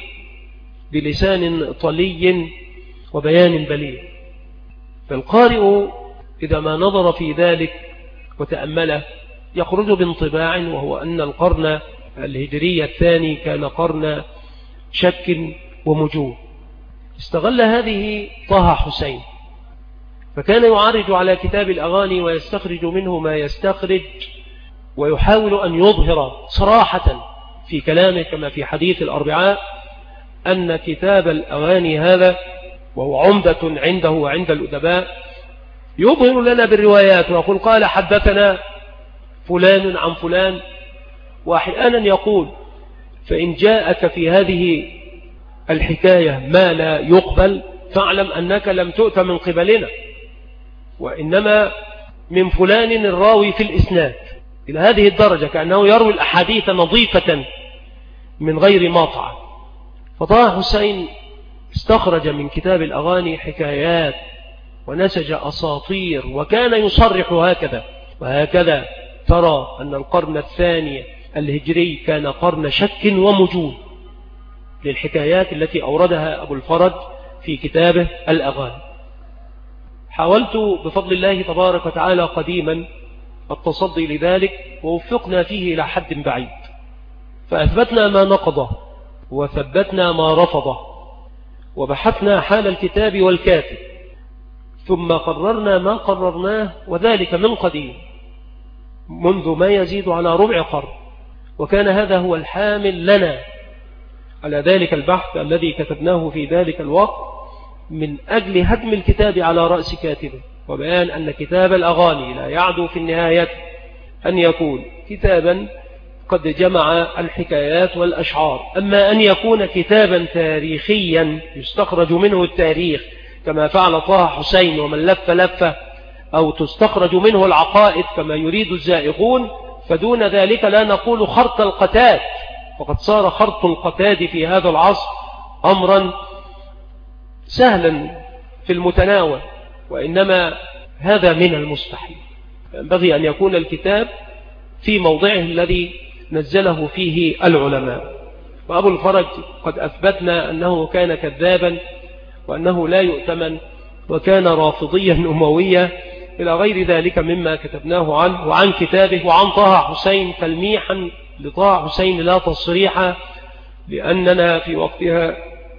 بلسان طلي وبيان بليغ. فالقارئ إذا ما نظر في ذلك وتأمله يخرج بانطباع، وهو أن القرن الهجري الثاني كان قرن شك ومجون. استغل هذه طه حسين، فكان يعرج على كتاب الأغاني ويستخرج منه ما يستخرج، ويحاول أن يظهر صراحة في كلامه كما في حديث الأربعاء أن كتاب الأغاني هذا، وهو عمدة عنده وعند الأدباء، يظهر لنا بالروايات ويقول: قال حدثنا فلان عن فلان. وأحيانا يقول: فإن جاءك في هذه الحكاية ما لا يقبل فاعلم أنك لم تؤت من قبلنا، وإنما من فلان الراوي في الإسناد. إلى هذه الدرجة كأنه يروي الأحاديث نظيفة من غير ماطعة. فطه حسين استخرج من كتاب الأغاني حكايات ونسج أساطير، وكان يصرح هكذا. وهكذا ترى أن القرن الثاني الهجري كان قرن شك ومجون للحكايات التي أوردها أبو الفرج في كتابه الأغاني. حاولت بفضل الله تبارك وتعالى قديما التصدي لذلك، ووفقنا فيه إلى حد بعيد، فأثبتنا ما نقضه وثبتنا ما رفضه، وبحثنا حال الكتاب والكاتب، ثم قررنا ما قررناه، وذلك من قديم منذ ما يزيد على ربع قرن. وكان هذا هو الحامل لنا على ذلك البحث الذي كتبناه في ذلك الوقت من أجل هدم الكتاب على رأس كاتبه، وبيان أن كتاب الأغاني لا يعدو في النهاية أن يكون كتابا قد جمع الحكايات والأشعار. أما أن يكون كتابا تاريخيا يستخرج منه التاريخ كما فعل طه حسين ومن لف لفة، أو تستخرج منه العقائد كما يريد الزائغون، فدون ذلك لا نقول خرط القتاد، فقد صار خرط القتاد في هذا العصر أمرا سهلا في المتناول، وإنما هذا من المستحيل. ينبغي أن يكون الكتاب في موضعه الذي نزله فيه العلماء. وأبو الفرج قد أثبتنا أنه كان كذابا وأنه لا يؤتمن وكان رافضيا أمويا إلى غير ذلك مما كتبناه عنه وعن كتابه وعن طه حسين، تلميحا لطه حسين لا تصريحا، لأننا في وقتها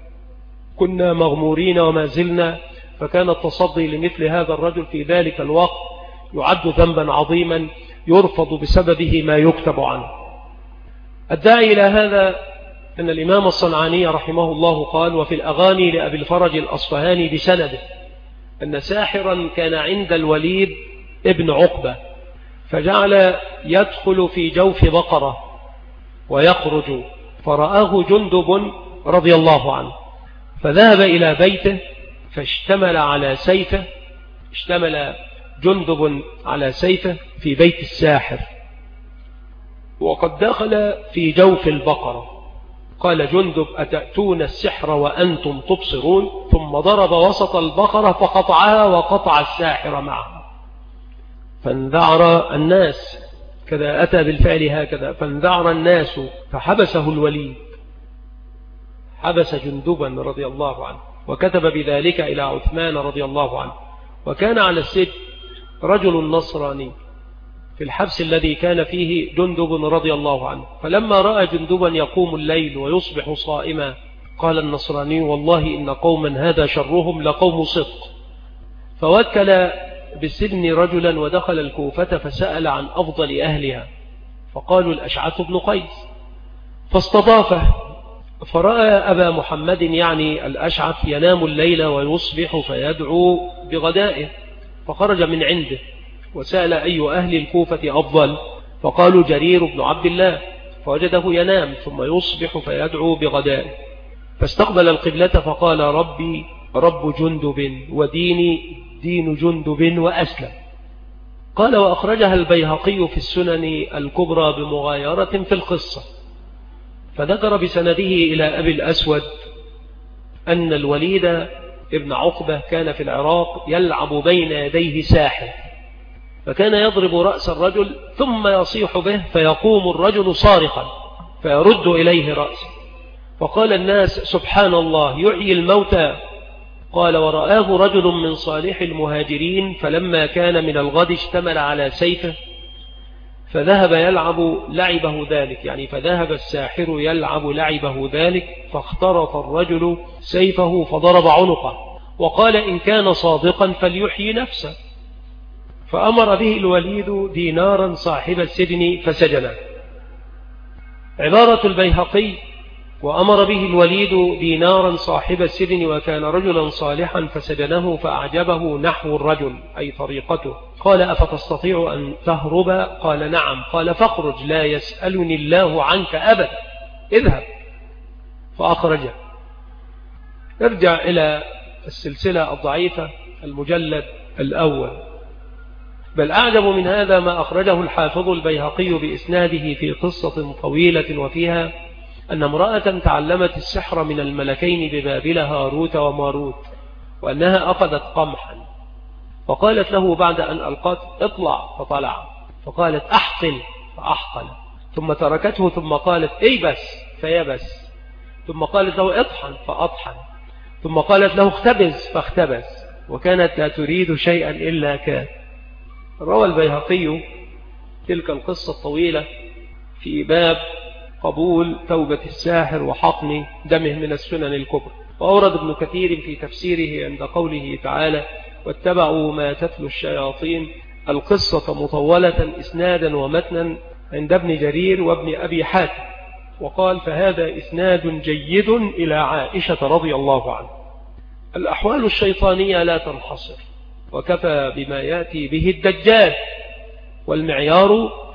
كنا مغمورين وما زلنا، فكان التصدي لمثل هذا الرجل في ذلك الوقت يعد ذنبا عظيما يرفض بسببه ما يكتب عنه. الداعي إلى هذا أن الإمام الصنعاني رحمه الله قال: وفي الأغاني لأبي الفرج الأصفهاني بسنده أن ساحرا كان عند الوليد ابن عقبة، فجعل يدخل في جوف بقرة ويخرج، فرآه جندب رضي الله عنه، فذهب إلى بيته فاشتمل على سيفه، اشتمل جندب على سيفه في بيت الساحر، وقد دخل في جوف البقرة. قال جندب: أتأتون السحر وأنتم تبصرون؟ ثم ضرب وسط البقرة فقطعها وقطع الساحر معه، فانذعر الناس، كذا أتى بالفعل هكذا، فانذعر الناس فحبسه الوليد، حبس جندبا رضي الله عنه، وكتب بذلك إلى عثمان رضي الله عنه. وكان على السجن رجل نصراني في الحبس الذي كان فيه جندب رضي الله عنه، فلما رأى جندبا يقوم الليل ويصبح صائما قال النصراني: والله إن قوما هذا شرهم لقوم صدق. فوكل بالسجن رجلا ودخل الكوفة فسأل عن أفضل أهلها، فقالوا الأشعث بن قيس، فاستضافه، فرأى أبا محمد يعني الأشعث ينام الليل ويصبح فيدعو بغدائه، فخرج من عنده وسأل أي أهل الكوفة أفضل، فقالوا جرير بن عبد الله، فوجده ينام ثم يصبح فيدعو بغدائه، فاستقبل القبلة فقال: ربي رب جندب وديني دين جندب وأسلم. قال: وأخرجها البيهقي في السنن الكبرى بمغايرة في القصة، فذكر بسنده إلى أبي الأسود أن الوليد ابن عقبة كان في العراق يلعب بين يديه ساحر، فكان يضرب رأس الرجل ثم يصيح به فيقوم الرجل صارخا فيرد إليه رأسه، فقال الناس: سبحان الله يحيي الموتى. قال: ورآه رجل من صالح المهاجرين، فلما كان من الغد اشتمل على سيفه فذهب يلعب لعبه ذلك، يعني فذهب الساحر يلعب لعبه ذلك، فاخترط الرجل سيفه فضرب عنقه، وقال: إن كان صادقا فليحيي نفسه، فأمر به الوليد دينارا صاحب السجن فسجنه. عبارة البيهقي: وأمر به الوليد دينارا صاحب السجن وكان رجلا صالحا فسجنه فأعجبه نحو الرجل أي طريقته. قال: أفتستطيع أن تهرب؟ قال: نعم. قال: فاخرج لا يسألني الله عنك أبدا، اذهب. فأخرجه. ارجع إلى السلسلة الضعيفة المجلد الأول. بل أعجب من هذا ما أخرجه الحافظ البيهقي بإسناده في قصة طويلة وفيها أن امرأة تعلمت السحر من الملكين ببابل هاروت وماروت، وأنها أخذت قمحا فقالت له بعد أن ألقت: اطلع، فطلع، فقالت: أحقل، فأحقل، ثم تركته، ثم قالت: ايبس، فيبس، ثم قالت له: اطحن، فأطحن، ثم قالت له: اختبز، فاختبز، وكانت لا تريد شيئا إلا كان. روى البيهقي تلك القصة الطويلة في باب قبول توبة الساحر وحقن دمه من السنن الكبرى. وأورد ابن كثير في تفسيره عند قوله تعالى: واتبعوا ما تتلو الشياطين، القصة مطولة إسنادا ومتنا عند ابن جرير وابن أبي حاتم، وقال: فهذا إسناد جيد إلى عائشة رضي الله عنها. الأحوال الشيطانية لا تنحصر، وكفى بما يأتي به الدجال، والمعيار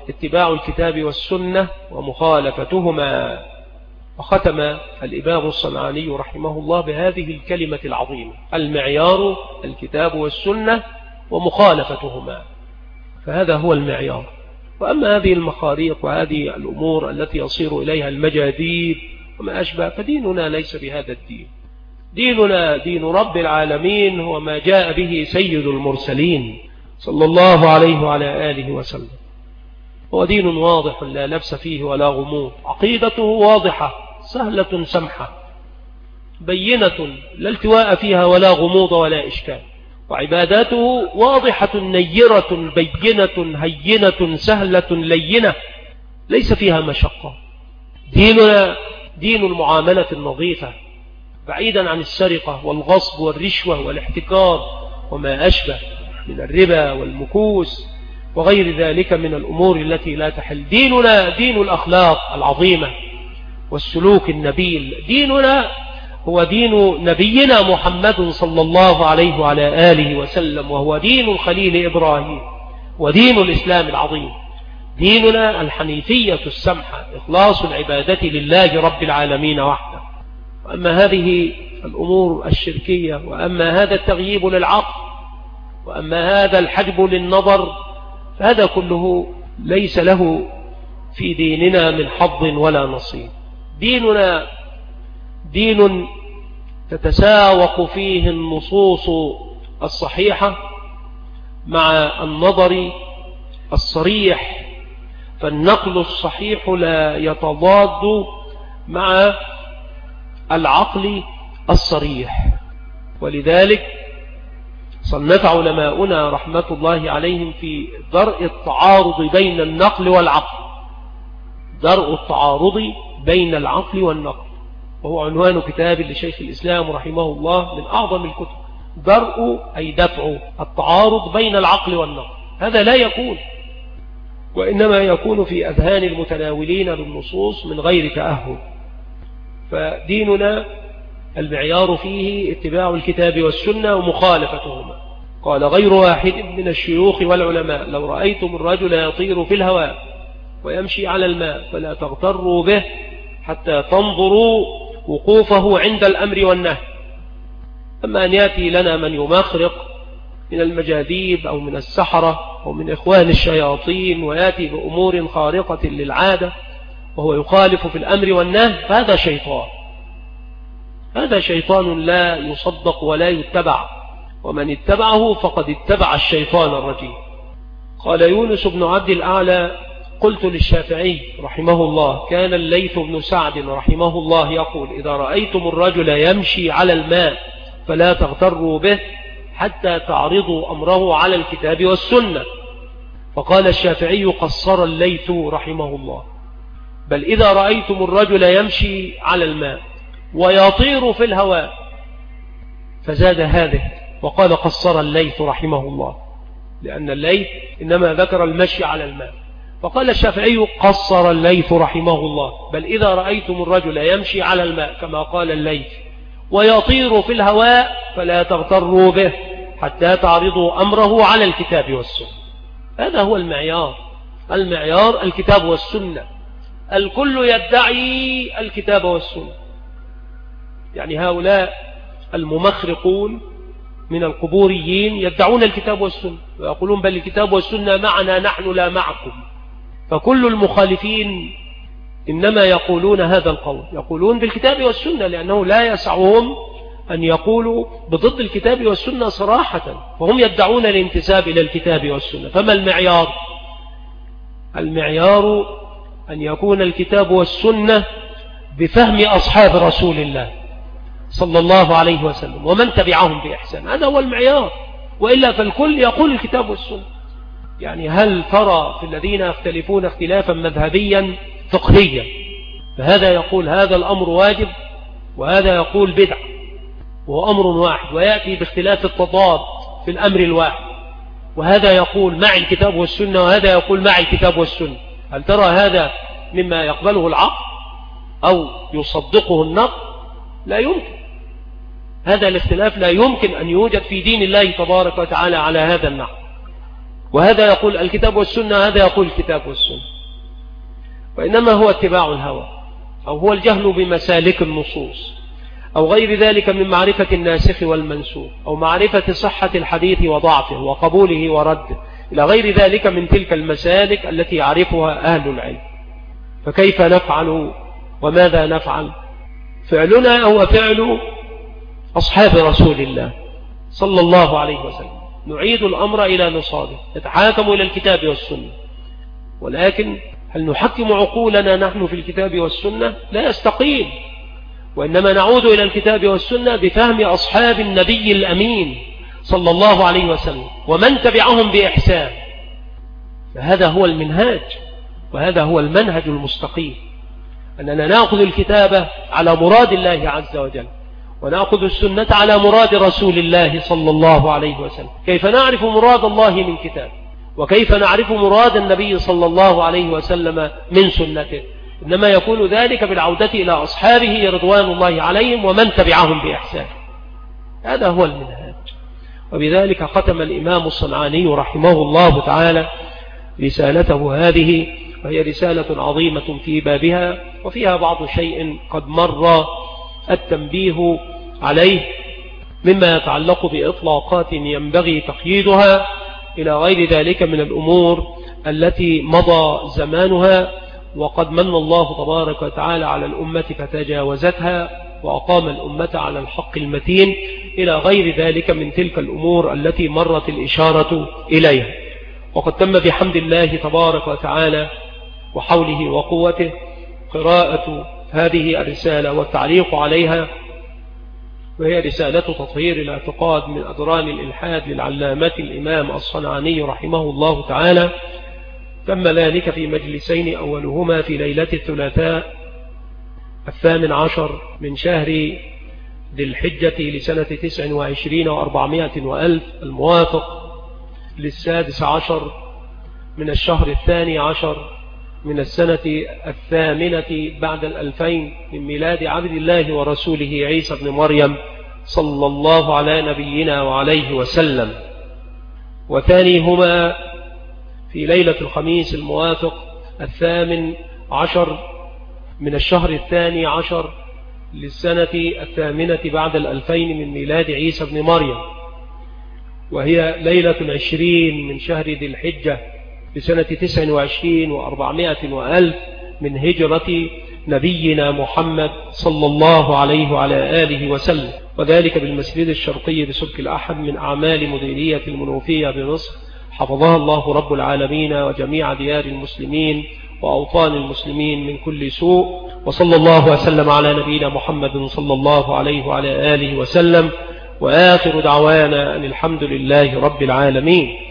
اتباع الكتاب والسنة ومخالفتهما. وختم الإمام الصنعاني رحمه الله بهذه الكلمة العظيمة: المعيار الكتاب والسنة ومخالفتهما. فهذا هو المعيار. وأما هذه المخاريق وهذه الأمور التي يصير إليها المجاديد وما أشبه فديننا ليس بهذا الدين. ديننا دين رب العالمين، هو ما جاء به سيد المرسلين صلى الله عليه وعلى آله وسلم. هو دين واضح لا لبس فيه ولا غموض، عقيدته واضحة سهلة سمحة بينة لا التواء فيها ولا غموض ولا إشكال، وعباداته واضحة نيرة بينة هينة سهلة لينة ليس فيها مشقة. ديننا دين المعاملة النظيفة، بعيدا عن السرقة والغصب والرشوة والاحتكار وما أشبه من الربا والمكوس وغير ذلك من الأمور التي لا تحل. ديننا دين الأخلاق العظيمة والسلوك النبيل. ديننا هو دين نبينا محمد صلى الله عليه وعلى آله وسلم، وهو دين الخليل إبراهيم ودين الإسلام العظيم. ديننا الحنيفية السمحة، إخلاص العبادة لله رب العالمين وحده. وأما هذه الأمور الشركية، وأما هذا التغييب للعقل، وأما هذا الحجب للنظر، فهذا كله ليس له في ديننا من حظ ولا نصيب. ديننا دين تتساوق فيه النصوص الصحيحة مع النظر الصريح، فالنقل الصحيح لا يتضاد مع العقل الصريح. ولذلك صنف علماؤنا رحمة الله عليهم في درء التعارض بين النقل والعقل، درء التعارض بين العقل والنقل، وهو عنوان كتاب لشيخ الإسلام رحمه الله من أعظم الكتب. درء أي دفع التعارض بين العقل والنقل. هذا لا يكون، وإنما يكون في أذهان المتناولين بالنصوص من غير تأهل. فديننا المعيار فيه اتباع الكتاب والسنة ومخالفتهما. قال غير واحد من الشيوخ والعلماء: لو رأيتم الرجل يطير في الهواء ويمشي على الماء فلا تغتروا به حتى تنظروا وقوفه عند الأمر والنهي. أما أن يأتي لنا من يمخرق من المجاذيب أو من السحرة أو من إخوان الشياطين ويأتي بأمور خارقة للعادة وهو يخالف في الأمر والنهي، فهذا شيطان، هذا شيطان لا يصدق ولا يتبع، ومن اتبعه فقد اتبع الشيطان الرجيم. قال يونس بن عبد الأعلى: قلت للشافعي رحمه الله: كان الليث بن سعد رحمه الله يقول: إذا رأيتم الرجل يمشي على الماء فلا تغتروا به حتى تعرضوا أمره على الكتاب والسنة. فقال الشافعي: قصر الليث رحمه الله: بل إذا رأيتم الرجل يمشي على الماء ويطير في الهواء. فزاد هذه وقال: قصر الليث رحمه الله، لأن الليث إنما ذكر المشي على الماء. فقال الشافعي: قصر الليث رحمه الله: بل إذا رأيتم الرجل يمشي على الماء كما قال الليث ويطير في الهواء فلا تغتروا به حتى تعرضوا أمره على الكتاب والسنة. هذا هو المعيار. المعيار الكتاب والسنة. الكل يدعي الكتاب والسنة، يعني هؤلاء الممخرقون من القبوريين يدعون الكتاب والسنة ويقولون: بل الكتاب والسنة معنا نحن لا معكم. فكل المخالفين إنما يقولون هذا القول، يقولون بالكتاب والسنة، لأنه لا يسعهم أن يقولوا بضد الكتاب والسنة صراحة، فهم يدعون الانتساب إلى الكتاب والسنة. فما المعيار؟ المعيار أن يكون الكتاب والسنة بفهم أصحاب رسول الله صلى الله عليه وسلم ومن تبعهم بإحسان. هذا هو المعيار، وإلا فالكل يقول الكتاب والسنة. يعني هل ترى في الذين يختلفون اختلافا مذهبيا فقهيا، فهذا يقول هذا الأمر واجب وهذا يقول بدع، وهو أمر واحد، ويأتي باختلاف التضاد في الأمر الواحد، وهذا يقول مع الكتاب والسنة وهذا يقول مع الكتاب والسنة. هل ترى هذا مما يقبله العقل أو يصدقه النقل؟ لا يمكن. هذا الاختلاف لا يمكن أن يوجد في دين الله تبارك وتعالى على هذا النحو. وهذا يقول الكتاب والسنة، هذا يقول الكتاب والسنة، وإنما هو اتباع الهوى، أو هو الجهل بمسالك النصوص، أو غير ذلك من معرفة الناسخ والمنسوخ، أو معرفة صحة الحديث وضعفه وقبوله ورده، إلى غير ذلك من تلك المسالك التي يعرفها أهل العلم. فكيف نفعل وماذا نفعل؟ فعلنا هو فعل أصحاب رسول الله صلى الله عليه وسلم، نعيد الأمر إلى نصابه، نتحاكم إلى الكتاب والسنة. ولكن هل نحكم عقولنا نحن في الكتاب والسنة؟ لا يستقيم، وإنما نعود إلى الكتاب والسنة بفهم أصحاب النبي الأمين صلى الله عليه وسلم ومن تبعهم بإحسان. فهذا هو المنهاج، وهذا هو المنهج المستقيم، أننا نأخذ الكتاب على مراد الله عز وجل، ونأخذ السنة على مراد رسول الله صلى الله عليه وسلم. كيف نعرف مراد الله من كتاب، وكيف نعرف مراد النبي صلى الله عليه وسلم من سنته؟ إنما يكون ذلك بالعودة إلى أصحابه رضوان الله عليهم ومن تبعهم بإحسان. هذا هو المنهاج. وبذلك ختم الإمام الصنعاني رحمه الله تعالى رسالته هذه، وهي رسالة عظيمة في بابها، وفيها بعض شيء قد مر التنبيه عليه مما يتعلق بإطلاقات ينبغي تقييدها إلى غير ذلك من الأمور التي مضى زمانها، وقد من الله تبارك وتعالى على الأمة فتجاوزتها وأقام الأمة على الحق المتين، إلى غير ذلك من تلك الأمور التي مرت الإشارة إليها. وقد تم بحمد الله تبارك وتعالى وحوله وقوته قراءة هذه الرسالة والتعليق عليها، وهي رسالة تطهير الاعتقاد من أدران الإلحاد للعلامة الإمام الصنعاني رحمه الله تعالى. تم ذلك في مجلسين، أولهما في ليلة الثلاثاء 18 من شهر ذي الحجة لسنة 29 و400 وألف، الموافق لل16 من الشهر 12 من السنة 8 بعد 2000 من ميلاد عبد الله ورسوله عيسى بن مريم صلى الله على نبينا وعليه وسلم. وثانيهما في ليلة الخميس الموافق 18 من الشهر 12 للسنة 8 بعد 2000 من ميلاد عيسى بن مريم، وهي ليلة 20 من شهر ذي الحجة لسنة 29 و400 وألف من هجرة نبينا محمد صلى الله عليه وعلى آله وسلم، وذلك بالمسجد الشرقي بسبك الأحد من أعمال مديرية المنوفية بمصر، حفظها الله رب العالمين وجميع ديار المسلمين وأوطان المسلمين من كل سوء. وصلى الله وسلم على نبينا محمد صلى الله عليه وعلى آله وسلم، وآخر دعوانا أن الحمد لله رب العالمين.